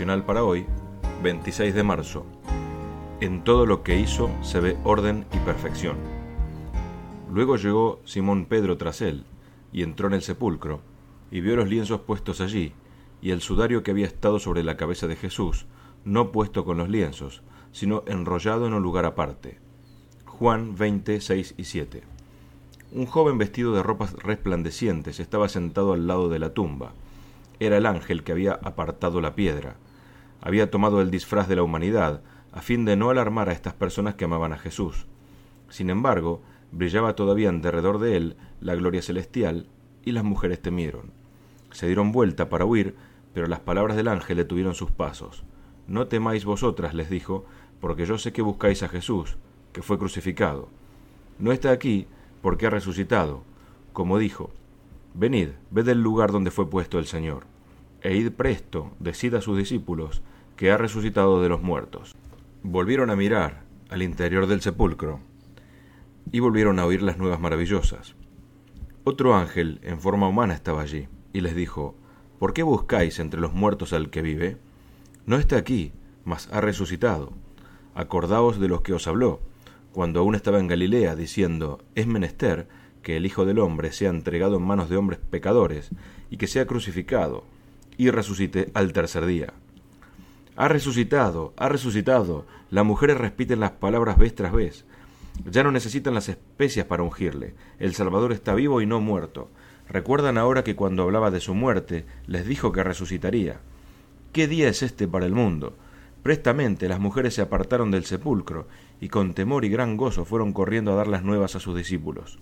devocional para hoy, 26 de marzo. En todo lo que hizo se ve orden y perfección. Luego llegó Simón Pedro tras él, y entró en el sepulcro, y vio los lienzos puestos allí, y el sudario que había estado sobre la cabeza de Jesús, no puesto con los lienzos, sino enrollado en un lugar aparte. Juan 20, 6 y 7. Un joven vestido de ropas resplandecientes estaba sentado al lado de la tumba. Era el ángel que había apartado la piedra. Había tomado el disfraz de la humanidad, a fin de no alarmar a estas personas que amaban a Jesús. Sin embargo, brillaba todavía en derredor de él la gloria celestial, y las mujeres temieron. Se dieron vuelta para huir, pero las palabras del ángel detuvieron sus pasos. No temáis vosotras, les dijo, porque yo sé que buscáis a Jesús, que fue crucificado. No está aquí, porque ha resucitado. Como dijo, venid, ved el lugar donde fue puesto el Señor, e id presto, decid a sus discípulos, que ha resucitado de los muertos. Volvieron a mirar al interior del sepulcro, y volvieron a oír las nuevas maravillosas. Otro ángel en forma humana estaba allí, y les dijo, ¿por qué buscáis entre los muertos al que vive? No está aquí, mas ha resucitado. Acordaos de los que os habló, cuando aún estaba en Galilea, diciendo, es menester que el Hijo del Hombre sea entregado en manos de hombres pecadores, y que sea crucificado, y resucite al tercer día. Ha resucitado, ha resucitado. Las mujeres repiten las palabras vez tras vez. Ya no necesitan las especias para ungirle. El Salvador está vivo y no muerto. Recuerdan ahora que cuando hablaba de su muerte, les dijo que resucitaría. ¿Qué día es este para el mundo? Prestamente las mujeres se apartaron del sepulcro, y con temor y gran gozo fueron corriendo a dar las nuevas a sus discípulos.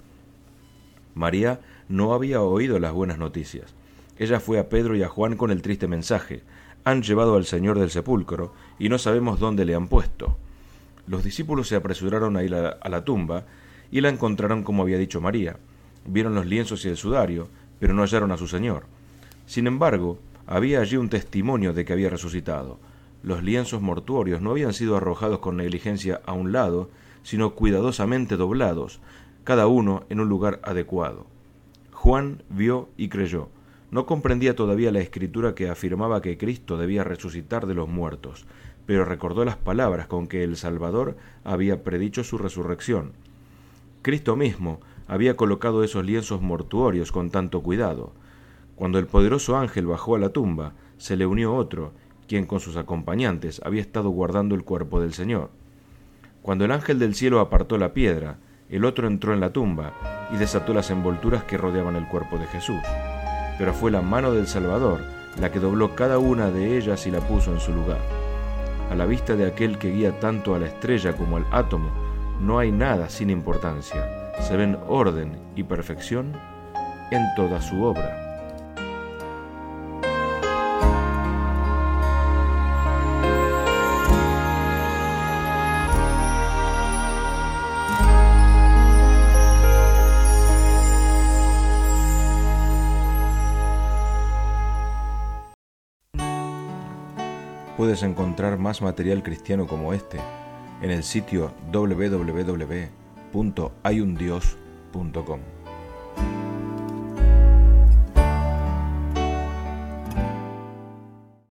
María no había oído las buenas noticias. Ella fue a Pedro y a Juan con el triste mensaje. Han llevado al Señor del sepulcro, y no sabemos dónde le han puesto. Los discípulos se apresuraron a ir a la tumba, y la encontraron como había dicho María. Vieron los lienzos y el sudario, pero no hallaron a su Señor. Sin embargo, había allí un testimonio de que había resucitado. Los lienzos mortuorios no habían sido arrojados con negligencia a un lado, sino cuidadosamente doblados, cada uno en un lugar adecuado. Juan vio y creyó. No comprendía todavía la escritura que afirmaba que Cristo debía resucitar de los muertos, pero recordó las palabras con que el Salvador había predicho su resurrección. Cristo mismo había colocado esos lienzos mortuorios con tanto cuidado. Cuando el poderoso ángel bajó a la tumba, se le unió otro, quien con sus acompañantes había estado guardando el cuerpo del Señor. Cuando el ángel del cielo apartó la piedra, el otro entró en la tumba y desató las envolturas que rodeaban el cuerpo de Jesús. Pero fue la mano del Salvador la que dobló cada una de ellas y la puso en su lugar. A la vista de aquel que guía tanto a la estrella como al átomo, no hay nada sin importancia. Se ven orden y perfección en toda su obra. Puedes encontrar más material cristiano como este en el sitio www.hayundios.com.